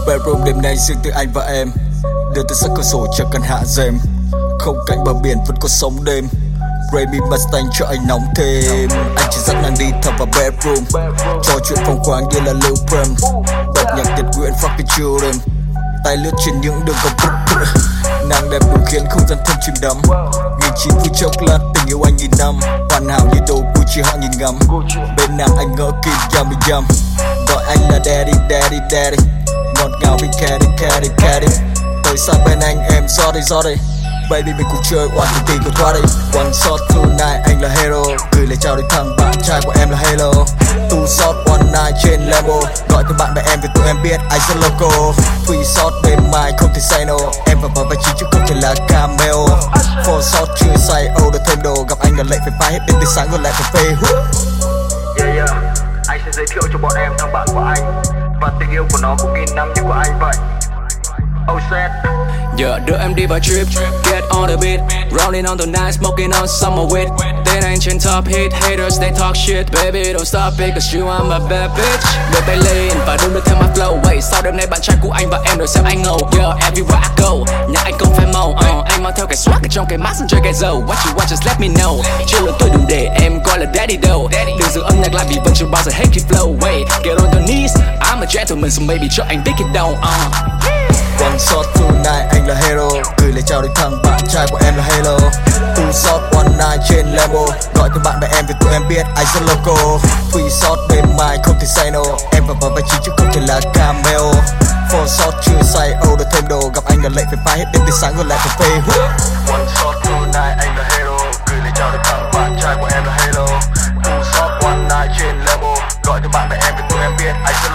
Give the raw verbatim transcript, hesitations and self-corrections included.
Bedroom đêm nay riêng từ anh và em, đưa từ sát cửa sổ chẳng cần hạ rèm. Không cạnh bờ biển vẫn có sóng đêm. Baby Mustang cho anh nóng thêm. Anh chỉ dắt nàng đi thẳng vào bedroom, trò chuyện phóng khoáng như là Lil Prem. Bật nhạc Nhật Nguyễn fucking children, tay lướt trên những đường góc. Nàng đẹp đủ khiến không gian thêm chìm đắm. Nghìn chín vui chốc lát tình yêu anh nghìn năm. Hoàn hảo như đồ Gucci họ nhìn ngắm. Bên nàng anh ngỡ kim yummy yum. Gọi anh là daddy daddy daddy, ngọt ngào vì caddy caddy caddy. Tới sát bên anh em sorry sorry. Baby mình cùng chơi oan tình tình của thoa đi. One shot tonight anh là hero, gửi lời chào đến thằng bạn trai của em là Halo. Two shot one night trên Lambo, gọi thêm bạn bè em vì tụi em biết anh rất local. Three shot đêm mai không thể say no, em vào vào vai chính chứ không thể là cameo. Four shot chưa say order thêm đồ, gặp anh là lệnh phải phá hết đến tới sáng rồi lại phải phê. Yeah yeah, anh sẽ giới thiệu cho bọn em thằng bạn của anh, và tình yêu của nó cũng nghìn năm như của anh vậy. Oh shit. Yeah, đưa em đi vào trip, get on the beat, rolling on the night, smoking on summer weed. Tên anh trên top hit, haters they talk shit. Baby don't stop it, cause you are my bad bitch. Đưa tay lên và đung đưa theo my flow. Wait, sau đêm nay bạn trai của anh và em rồi xem anh ngầu. Yeah, everywhere I go, nhà anh không phải màu. uh, Anh mang theo cái swag ở trong cái mask chơi cái dầu. What you want just let me know. Chưa lớn tôi đừng để em gọi là daddy đâu. Đừng giữ âm nhạc lại vì vẫn chưa bao giờ hết khi flow. Wait, get on your knees, I'm a gentleman so maybe cho anh biết it down. uh. One shot tonight anh là hero, gửi lời chào đến thằng bạn trai của em là Halo. Two shot one night trên Lambo, gọi thêm bạn bè em vì tụi em biết anh rất local. Three shot đêm mai không thể say no, em vào vào vai chính chứ không thể là cameo. Four shot chưa say order thêm đồ, gặp anh là lệnh phải phá hết đến tới sáng rồi lại phải phê. One shot tonight anh là hero, gửi lời chào đến thằng bạn trai của em là Halo. Two shot one night trên Lambo, gọi thêm bạn bè em vì tụi em biết anh rất